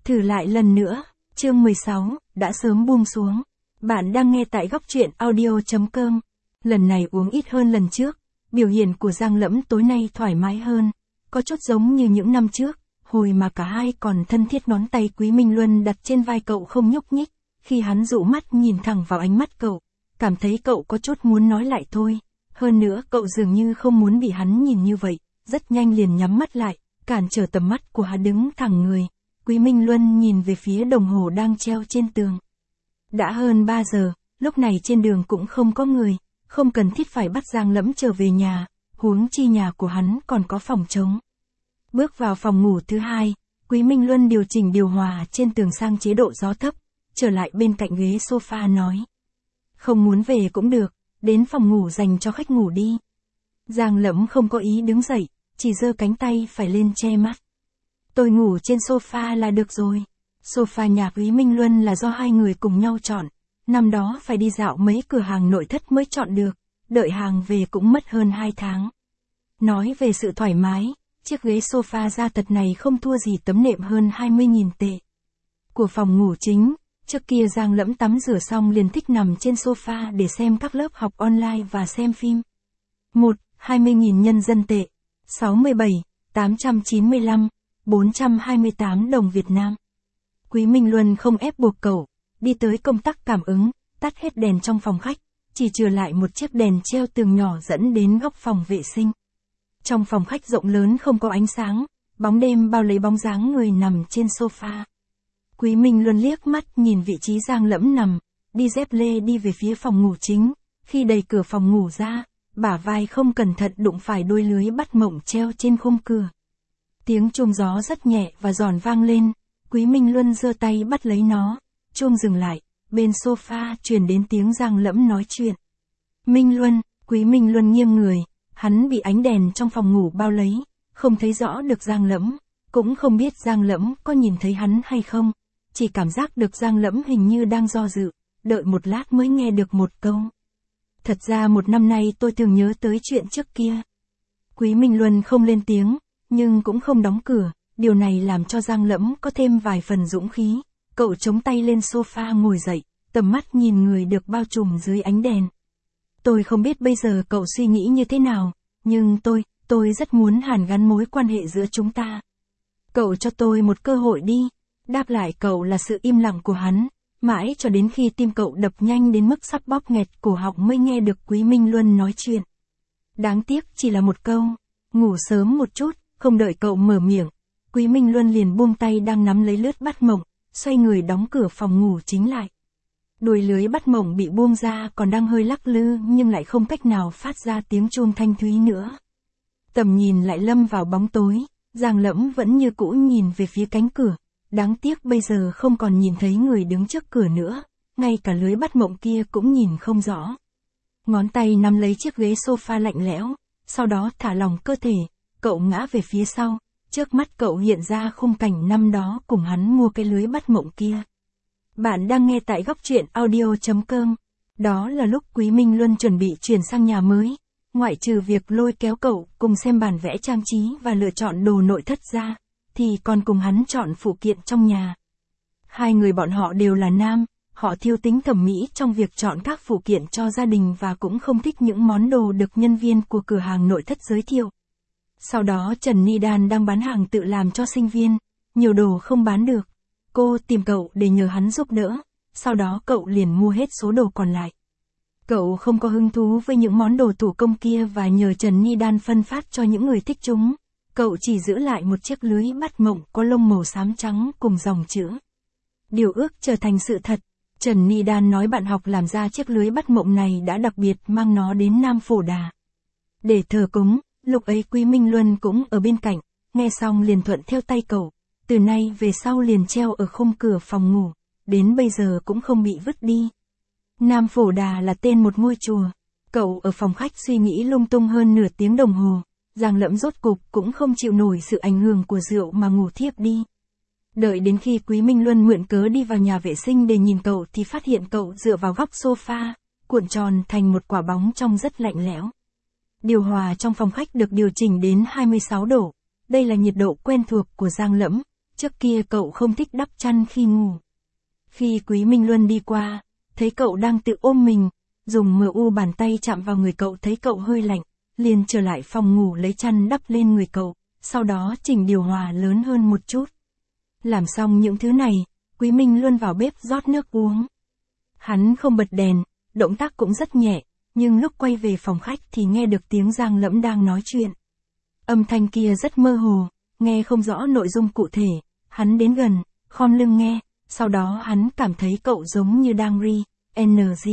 Thử lại lần nữa, chương 16, đã sớm buông xuống. Bạn đang nghe tại góc truyện audio.com. Lần này uống ít hơn lần trước, biểu hiện của Giang Lẫm tối nay thoải mái hơn, có chút giống như những năm trước, hồi mà cả hai còn thân thiết, ngón tay Quý Minh Luân đặt trên vai cậu không nhúc nhích, khi hắn dụ mắt nhìn thẳng vào ánh mắt cậu, cảm thấy cậu có chút muốn nói lại thôi, hơn nữa cậu dường như không muốn bị hắn nhìn như vậy, rất nhanh liền nhắm mắt lại, cản trở tầm mắt của hắn đứng thẳng người. Quý Minh Luân nhìn về phía đồng hồ đang treo trên tường. Đã hơn 3 giờ, lúc này trên đường cũng không có người, không cần thiết phải bắt Giang Lẫm trở về nhà, huống chi nhà của hắn còn có phòng trống. Bước vào phòng ngủ thứ hai, Quý Minh Luân điều chỉnh điều hòa trên tường sang chế độ gió thấp, trở lại bên cạnh ghế sofa nói. Không muốn về cũng được, đến phòng ngủ dành cho khách ngủ đi. Giang Lẫm không có ý đứng dậy, chỉ giơ cánh tay phải lên che mắt. Tôi ngủ trên sofa là được rồi. Sofa nhà Quý Minh Luân là do hai người cùng nhau chọn. Năm đó phải đi dạo mấy cửa hàng nội thất mới chọn được, đợi hàng về cũng mất hơn 2 tháng. Nói về sự thoải mái, chiếc ghế sofa da thật này không thua gì tấm nệm hơn 20.000 tệ. Của phòng ngủ chính, trước kia Giang Lẫm tắm rửa xong liền thích nằm trên sofa để xem các lớp học online và xem phim. 20.000 nhân dân tệ, 67.895, 428 đồng Việt Nam. Quý Minh Luân không ép buộc cậu, đi tới công tắc cảm ứng, tắt hết đèn trong phòng khách, chỉ chừa lại một chiếc đèn treo tường nhỏ dẫn đến góc phòng vệ sinh. Trong phòng khách rộng lớn không có ánh sáng, bóng đêm bao lấy bóng dáng người nằm trên sofa. Quý Minh Luân liếc mắt nhìn vị trí Giang Lẫm nằm, đi dép lê đi về phía phòng ngủ chính, khi đẩy cửa phòng ngủ ra, bả vai không cẩn thận đụng phải đôi lưới bắt mộng treo trên khung cửa. Tiếng chuông gió rất nhẹ và giòn vang lên, Quý Minh Luân giơ tay bắt lấy nó, chuông dừng lại, bên sofa truyền đến tiếng Giang Lẫm nói chuyện. Minh Luân, Quý Minh Luân nghiêng người, hắn bị ánh đèn trong phòng ngủ bao lấy, không thấy rõ được Giang Lẫm, cũng không biết Giang Lẫm có nhìn thấy hắn hay không, chỉ cảm giác được Giang Lẫm hình như đang do dự, đợi một lát mới nghe được một câu. Thật ra một năm nay tôi thường nhớ tới chuyện trước kia. Quý Minh Luân không lên tiếng, nhưng cũng không đóng cửa, điều này làm cho Giang Lẫm có thêm vài phần dũng khí. Cậu chống tay lên sofa ngồi dậy, tầm mắt nhìn người được bao trùm dưới ánh đèn. Tôi không biết bây giờ cậu suy nghĩ như thế nào, nhưng tôi rất muốn hàn gắn mối quan hệ giữa chúng ta. Cậu cho tôi một cơ hội đi. Đáp lại cậu là sự im lặng của hắn, mãi cho đến khi tim cậu đập nhanh đến mức sắp bóp nghẹt cổ họng mới nghe được Quý Minh Luân nói chuyện. Đáng tiếc chỉ là một câu, ngủ sớm một chút, không đợi cậu mở miệng. Quý Minh Luân liền buông tay đang nắm lấy lướt bắt mộng, xoay người đóng cửa phòng ngủ chính lại. Đuôi lưới bắt mộng bị buông ra còn đang hơi lắc lư nhưng lại không cách nào phát ra tiếng chuông thanh thúy nữa. Tầm nhìn lại lâm vào bóng tối, Giang Lẫm vẫn như cũ nhìn về phía cánh cửa. Đáng tiếc bây giờ không còn nhìn thấy người đứng trước cửa nữa, ngay cả lưới bắt mộng kia cũng nhìn không rõ. Ngón tay nắm lấy chiếc ghế sofa lạnh lẽo, sau đó thả lỏng cơ thể, cậu ngã về phía sau, trước mắt cậu hiện ra khung cảnh năm đó cùng hắn mua cái lưới bắt mộng kia. Bạn đang nghe tại góc truyện audio.com. Đó là lúc Quý Minh Luân chuẩn bị chuyển sang nhà mới, ngoại trừ việc lôi kéo cậu cùng xem bản vẽ trang trí và lựa chọn đồ nội thất ra, thì còn cùng hắn chọn phụ kiện trong nhà. Hai người bọn họ đều là nam, họ thiếu tính thẩm mỹ trong việc chọn các phụ kiện cho gia đình và cũng không thích những món đồ được nhân viên của cửa hàng nội thất giới thiệu. Sau đó Trần Ni Đan đang bán hàng tự làm cho sinh viên, nhiều đồ không bán được. Cô tìm cậu để nhờ hắn giúp đỡ, sau đó cậu liền mua hết số đồ còn lại. Cậu không có hứng thú với những món đồ thủ công kia và nhờ Trần Ni Đan phân phát cho những người thích chúng. Cậu chỉ giữ lại một chiếc lưới bắt mộng có lông màu xám trắng cùng dòng chữ. Điều ước trở thành sự thật. Trần Ni Đan nói bạn học làm ra chiếc lưới bắt mộng này đã đặc biệt mang nó đến Nam Phổ Đà để thờ cúng. Lúc ấy Quý Minh Luân cũng ở bên cạnh, nghe xong liền thuận theo tay cậu. Từ nay về sau liền treo ở khung cửa phòng ngủ, đến bây giờ cũng không bị vứt đi. Nam Phổ Đà là tên một ngôi chùa. Cậu ở phòng khách suy nghĩ lung tung hơn nửa tiếng đồng hồ. Giang Lẫm rốt cục cũng không chịu nổi sự ảnh hưởng của rượu mà ngủ thiếp đi. Đợi đến khi Quý Minh Luân mượn cớ đi vào nhà vệ sinh để nhìn cậu thì phát hiện cậu dựa vào góc sofa, cuộn tròn thành một quả bóng trông rất lạnh lẽo. Điều hòa trong phòng khách được điều chỉnh đến 26 độ. Đây là nhiệt độ quen thuộc của Giang Lẫm, Trước kia cậu không thích đắp chăn khi ngủ. Khi Quý Minh Luân đi qua, thấy cậu đang tự ôm mình, dùng mờ u bàn tay chạm vào người cậu thấy cậu hơi lạnh, liền trở lại phòng ngủ lấy chăn đắp lên người cậu, sau đó chỉnh điều hòa lớn hơn một chút. Làm xong những thứ này, Quý Minh Luân vào bếp rót nước uống. Hắn không bật đèn, động tác cũng rất nhẹ, nhưng lúc quay về phòng khách thì nghe được tiếng Giang Lẫm đang nói chuyện. Âm thanh kia rất mơ hồ, nghe không rõ nội dung cụ thể, hắn đến gần, khom lưng nghe, sau đó hắn cảm thấy cậu giống như đang NG.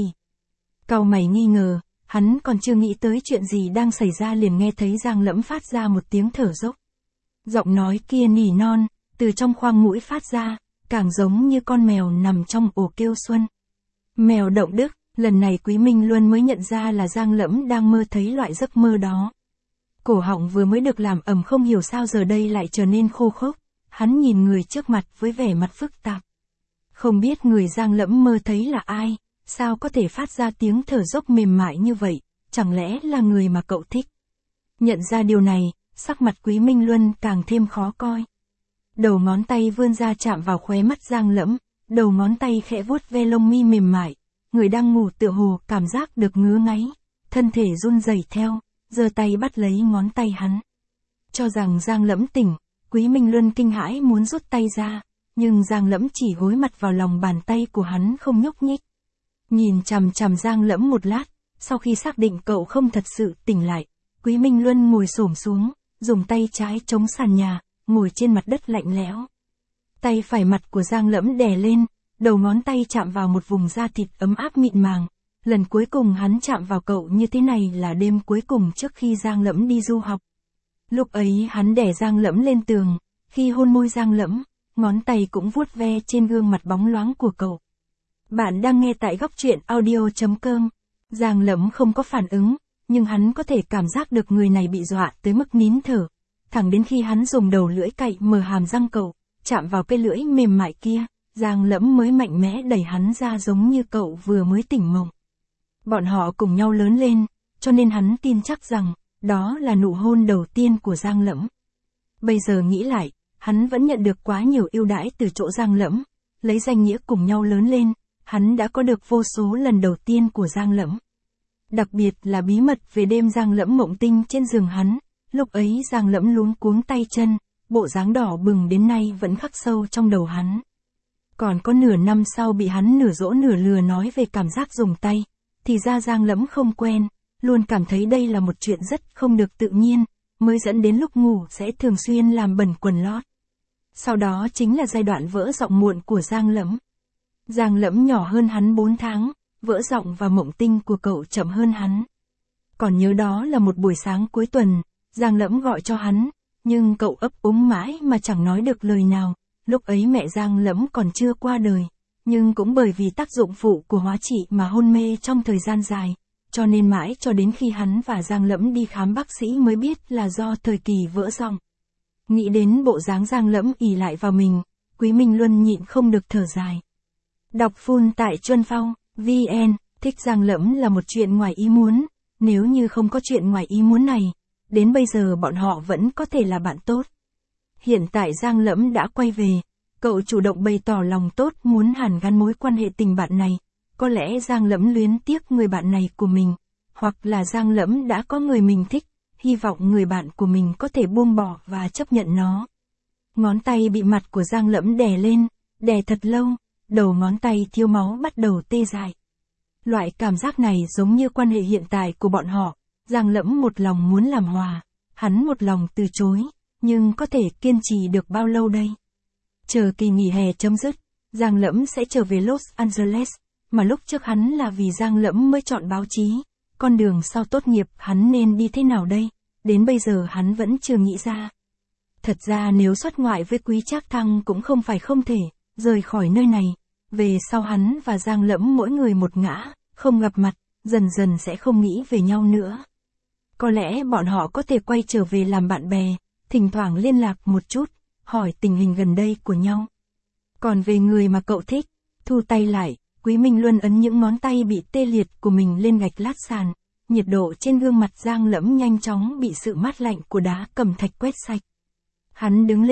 Cau mày nghi ngờ, hắn còn chưa nghĩ tới chuyện gì đang xảy ra liền nghe thấy Giang Lẫm phát ra một tiếng thở dốc. Giọng nói kia nỉ non, từ trong khoang mũi phát ra, càng giống như con mèo nằm trong ổ kêu xuân. Mèo động đức, lần này Quý Minh Luân mới nhận ra là Giang Lẫm đang mơ thấy loại giấc mơ đó. Cổ họng vừa mới được làm ẩm không hiểu sao giờ đây lại trở nên khô khốc, hắn nhìn người trước mặt với vẻ mặt phức tạp. Không biết người Giang Lẫm mơ thấy là ai, sao có thể phát ra tiếng thở dốc mềm mại như vậy, chẳng lẽ là người mà cậu thích. Nhận ra điều này, sắc mặt Quý Minh Luân càng thêm khó coi. Đầu ngón tay vươn ra chạm vào khóe mắt Giang Lẫm, đầu ngón tay khẽ vuốt ve lông mi mềm mại, người đang ngủ tựa hồ cảm giác được ngứa ngáy, thân thể run rẩy theo, giơ tay bắt lấy ngón tay hắn. Cho rằng Giang Lẫm tỉnh, Quý Minh Luân kinh hãi muốn rút tay ra, nhưng Giang Lẫm chỉ gối mặt vào lòng bàn tay của hắn không nhúc nhích. Nhìn chằm chằm Giang Lẫm một lát, sau khi xác định cậu không thật sự tỉnh lại, Quý Minh Luân ngồi xổm xuống, dùng tay trái chống sàn nhà, ngồi trên mặt đất lạnh lẽo. Tay phải mặt của Giang Lẫm đè lên, đầu ngón tay chạm vào một vùng da thịt ấm áp mịn màng. Lần cuối cùng hắn chạm vào cậu như thế này là đêm cuối cùng trước khi Giang Lẫm đi du học. Lúc ấy hắn đè Giang Lẫm lên tường, khi hôn môi Giang Lẫm, ngón tay cũng vuốt ve trên gương mặt bóng loáng của cậu. Bạn đang nghe tại góc truyện audio.com. Giang Lẫm không có phản ứng, nhưng hắn có thể cảm giác được người này bị dọa tới mức nín thở. Thẳng đến khi hắn dùng đầu lưỡi cạy mở hàm răng cậu, chạm vào cái lưỡi mềm mại kia, Giang Lẫm mới mạnh mẽ đẩy hắn ra giống như cậu vừa mới tỉnh mộng. Bọn họ cùng nhau lớn lên, cho nên hắn tin chắc rằng, đó là nụ hôn đầu tiên của Giang Lẫm. Bây giờ nghĩ lại, hắn vẫn nhận được quá nhiều ưu đãi từ chỗ Giang Lẫm, lấy danh nghĩa cùng nhau lớn lên, hắn đã có được vô số lần đầu tiên của Giang Lẫm. Đặc biệt là bí mật về đêm Giang Lẫm mộng tinh trên giường hắn, lúc ấy Giang Lẫm luống cuống tay chân, bộ dáng đỏ bừng đến nay vẫn khắc sâu trong đầu hắn. Còn có nửa năm sau bị hắn nửa dỗ nửa lừa nói về cảm giác dùng tay, thì ra Giang Lẫm không quen, luôn cảm thấy đây là một chuyện rất không được tự nhiên, mới dẫn đến lúc ngủ sẽ thường xuyên làm bẩn quần lót. Sau đó chính là giai đoạn vỡ giọng muộn của Giang Lẫm. Giang Lẫm nhỏ hơn hắn 4 tháng, vỡ giọng và mộng tinh của cậu chậm hơn hắn. Còn nhớ đó là một buổi sáng cuối tuần, Giang Lẫm gọi cho hắn, nhưng cậu ấp úng mãi mà chẳng nói được lời nào. Lúc ấy mẹ Giang Lẫm còn chưa qua đời, nhưng cũng bởi vì tác dụng phụ của hóa trị mà hôn mê trong thời gian dài, cho nên mãi cho đến khi hắn và Giang Lẫm đi khám bác sĩ mới biết là do thời kỳ vỡ giọng. Nghĩ đến bộ dáng Giang Lẫm ỷ lại vào mình, Quý Minh Luân nhịn không được thở dài. Đọc full tại Chuân Phong, VN, thích Giang Lẫm là một chuyện ngoài ý muốn, nếu như không có chuyện ngoài ý muốn này, đến bây giờ bọn họ vẫn có thể là bạn tốt. Hiện tại Giang Lẫm đã quay về, cậu chủ động bày tỏ lòng tốt muốn hàn gắn mối quan hệ tình bạn này, có lẽ Giang Lẫm luyến tiếc người bạn này của mình, hoặc là Giang Lẫm đã có người mình thích, hy vọng người bạn của mình có thể buông bỏ và chấp nhận nó. Ngón tay bị mặt của Giang Lẫm đè lên, đè thật lâu, đầu ngón tay thiếu máu bắt đầu tê dại. Loại cảm giác này giống như quan hệ hiện tại của bọn họ, Giang Lẫm một lòng muốn làm hòa, hắn một lòng từ chối, nhưng có thể kiên trì được bao lâu đây? Chờ kỳ nghỉ hè chấm dứt, Giang Lẫm sẽ trở về Los Angeles, mà lúc trước hắn là vì Giang Lẫm mới chọn báo chí, con đường sau tốt nghiệp hắn nên đi thế nào đây? Đến bây giờ hắn vẫn chưa nghĩ ra. Thật ra nếu xuất ngoại với Quý Trác Thăng cũng không phải không thể, rời khỏi nơi này, về sau hắn và Giang Lẫm mỗi người một ngã, không gặp mặt, dần dần sẽ không nghĩ về nhau nữa. Có lẽ bọn họ có thể quay trở về làm bạn bè, thỉnh thoảng liên lạc một chút, hỏi tình hình gần đây của nhau. Còn về người mà cậu thích, thu tay lại, Quý Minh Luân ấn những ngón tay bị tê liệt của mình lên gạch lát sàn, nhiệt độ trên gương mặt Giang Lẫm nhanh chóng bị sự mát lạnh của đá cẩm thạch quét sạch. Hắn đứng lên,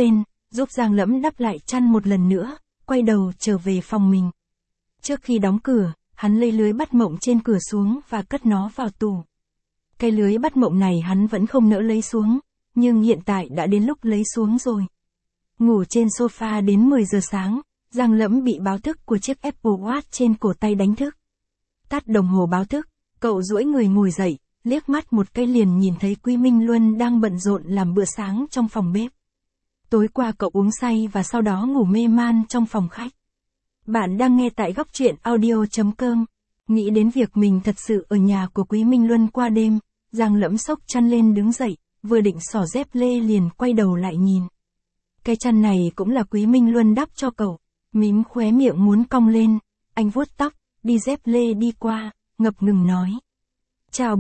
giúp Giang Lẫm đắp lại chăn một lần nữa, quay đầu trở về phòng mình. Trước khi đóng cửa, hắn lấy lưới bắt mộng trên cửa xuống và cất nó vào tủ. Cái lưới bắt mộng này hắn vẫn không nỡ lấy xuống, nhưng hiện tại đã đến lúc lấy xuống rồi. Ngủ trên sofa đến 10 giờ sáng, Giang Lẫm bị báo thức của chiếc Apple Watch trên cổ tay đánh thức. Tắt đồng hồ báo thức, cậu duỗi người ngồi dậy, liếc mắt một cái liền nhìn thấy Quý Minh Luân đang bận rộn làm bữa sáng trong phòng bếp. Tối qua cậu uống say và sau đó ngủ mê man trong phòng khách. Bạn đang nghe tại góc truyện audio.com. Nghĩ đến việc mình thật sự ở nhà của Quý Minh Luân qua đêm, Giang Lẫm xốc chăn lên đứng dậy, vừa định xỏ dép lê liền quay đầu lại nhìn. Cái chăn này cũng là Quý Minh Luân đắp cho cậu, mím khóe miệng muốn cong lên, anh vuốt tóc, đi dép lê đi qua, ngập ngừng nói. Chào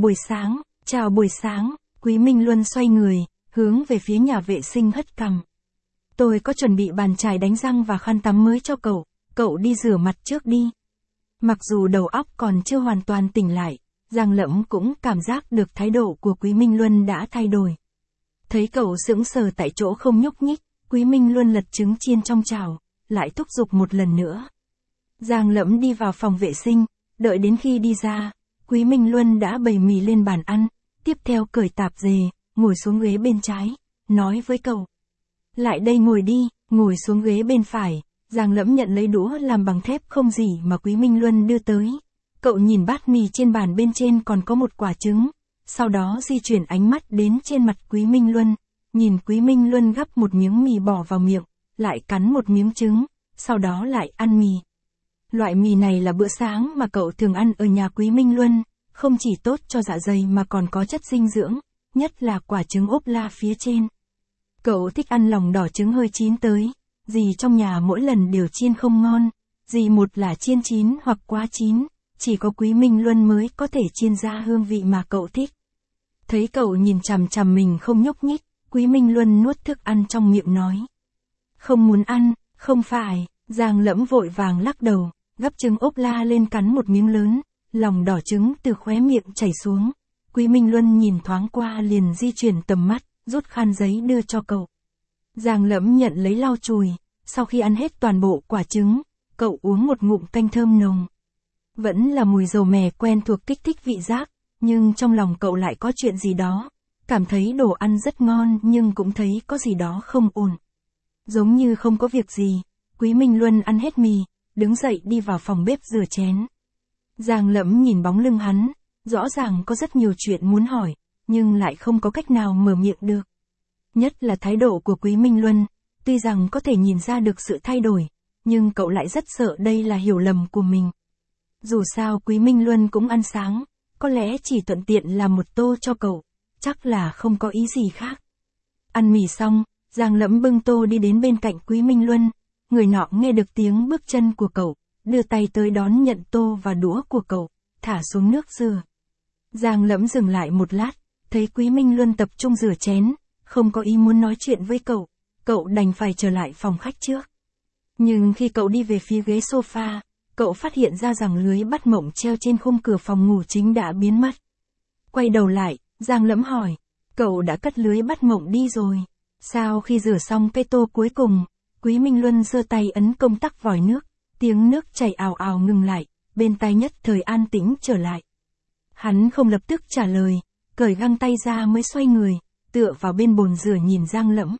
buổi sáng, Quý Minh Luân xoay người, hướng về phía nhà vệ sinh hất cằm. Tôi có chuẩn bị bàn chải đánh răng và khăn tắm mới cho cậu đi rửa mặt trước đi. Mặc dù đầu óc còn chưa hoàn toàn tỉnh lại, Giang Lẫm cũng cảm giác được thái độ của Quý Minh Luân đã thay đổi. Thấy cậu sững sờ tại chỗ không nhúc nhích, Quý Minh Luân lật trứng chiên trong chảo, lại thúc giục một lần nữa. Giang Lẫm đi vào phòng vệ sinh, đợi đến khi đi ra, Quý Minh Luân đã bày mì lên bàn ăn, tiếp theo cởi tạp dề, ngồi xuống ghế bên trái, nói với cậu. Lại đây ngồi đi, ngồi xuống ghế bên phải, Giang Lẫm nhận lấy đũa làm bằng thép không gì mà Quý Minh Luân đưa tới. Cậu nhìn bát mì trên bàn bên trên còn có một quả trứng, sau đó di chuyển ánh mắt đến trên mặt Quý Minh Luân, nhìn Quý Minh Luân gắp một miếng mì bỏ vào miệng, lại cắn một miếng trứng, sau đó lại ăn mì. Loại mì này là bữa sáng mà cậu thường ăn ở nhà Quý Minh Luân, không chỉ tốt cho dạ dày mà còn có chất dinh dưỡng, nhất là quả trứng ốp la phía trên. Cậu thích ăn lòng đỏ trứng hơi chín tới, dì trong nhà mỗi lần đều chiên không ngon, dì một là chiên chín hoặc quá chín, chỉ có Quý Minh Luân mới có thể chiên ra hương vị mà cậu thích. Thấy cậu nhìn chằm chằm mình không nhúc nhích, Quý Minh Luân nuốt thức ăn trong miệng nói. Không muốn ăn, không phải, Giang Lẫm vội vàng lắc đầu, gắp trứng ốp la lên cắn một miếng lớn, lòng đỏ trứng từ khóe miệng chảy xuống. Quý Minh Luân nhìn thoáng qua liền di chuyển tầm mắt, rút khăn giấy đưa cho cậu. Giang Lẫm nhận lấy lau chùi, sau khi ăn hết toàn bộ quả trứng, cậu uống một ngụm canh thơm nồng. Vẫn là mùi dầu mè quen thuộc kích thích vị giác, nhưng trong lòng cậu lại có chuyện gì đó, cảm thấy đồ ăn rất ngon nhưng cũng thấy có gì đó không ổn. Giống như không có việc gì, Quý Minh Luân ăn hết mì, đứng dậy đi vào phòng bếp rửa chén. Giang Lẫm nhìn bóng lưng hắn, rõ ràng có rất nhiều chuyện muốn hỏi, nhưng lại không có cách nào mở miệng được. Nhất là thái độ của Quý Minh Luân, tuy rằng có thể nhìn ra được sự thay đổi, nhưng cậu lại rất sợ đây là hiểu lầm của mình. Dù sao Quý Minh Luân cũng ăn sáng, có lẽ chỉ thuận tiện làm một tô cho cậu, chắc là không có ý gì khác. Ăn mì xong, Giang Lẫm bưng tô đi đến bên cạnh Quý Minh Luân, người nọ nghe được tiếng bước chân của cậu, đưa tay tới đón nhận tô và đũa của cậu, thả xuống nước rửa. Giang Lẫm dừng lại một lát, thấy Quý Minh Luân tập trung rửa chén, không có ý muốn nói chuyện với cậu đành phải trở lại phòng khách trước. Nhưng khi cậu đi về phía ghế sofa, cậu phát hiện ra rằng lưới bắt mộng treo trên khung cửa phòng ngủ chính đã biến mất. Quay đầu lại, Giang Lẫm hỏi, cậu đã cất lưới bắt mộng đi rồi. Sau khi rửa xong cái tô cuối cùng, Quý Minh Luân giơ tay ấn công tắc vòi nước, tiếng nước chảy ào ào ngừng lại, bên tai nhất thời an tĩnh trở lại. Hắn không lập tức trả lời, cởi găng tay ra mới xoay người, tựa vào bên bồn rửa nhìn Giang Lẫm.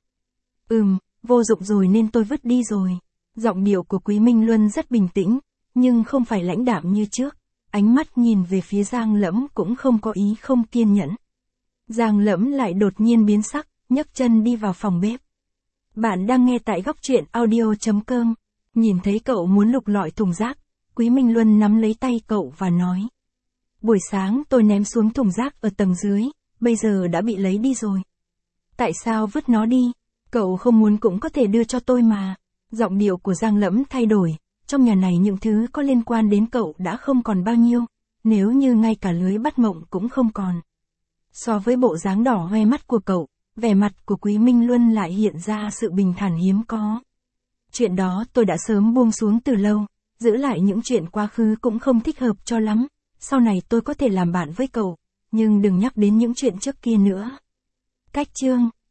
Vô dụng rồi nên tôi vứt đi rồi. Giọng điệu của Quý Minh Luân rất bình tĩnh, nhưng không phải lãnh đạm như trước, ánh mắt nhìn về phía Giang Lẫm cũng không có ý không kiên nhẫn. Giang Lẫm lại đột nhiên biến sắc, nhấc chân đi vào phòng bếp. Bạn đang nghe tại góc truyện audio.com. Nhìn thấy cậu muốn lục lọi thùng rác, Quý Minh Luân nắm lấy tay cậu và nói. Buổi sáng tôi ném xuống thùng rác ở tầng dưới, bây giờ đã bị lấy đi rồi. Tại sao vứt nó đi? Cậu không muốn cũng có thể đưa cho tôi mà. Giọng điệu của Giang Lẫm thay đổi, trong nhà này những thứ có liên quan đến cậu đã không còn bao nhiêu, nếu như ngay cả lưới bắt mộng cũng không còn. So với bộ dáng đỏ hoe mắt của cậu, vẻ mặt của Quý Minh Luân lại hiện ra sự bình thản hiếm có. Chuyện đó tôi đã sớm buông xuống từ lâu, giữ lại những chuyện quá khứ cũng không thích hợp cho lắm, sau này tôi có thể làm bạn với cậu, nhưng đừng nhắc đến những chuyện trước kia nữa. Cách chương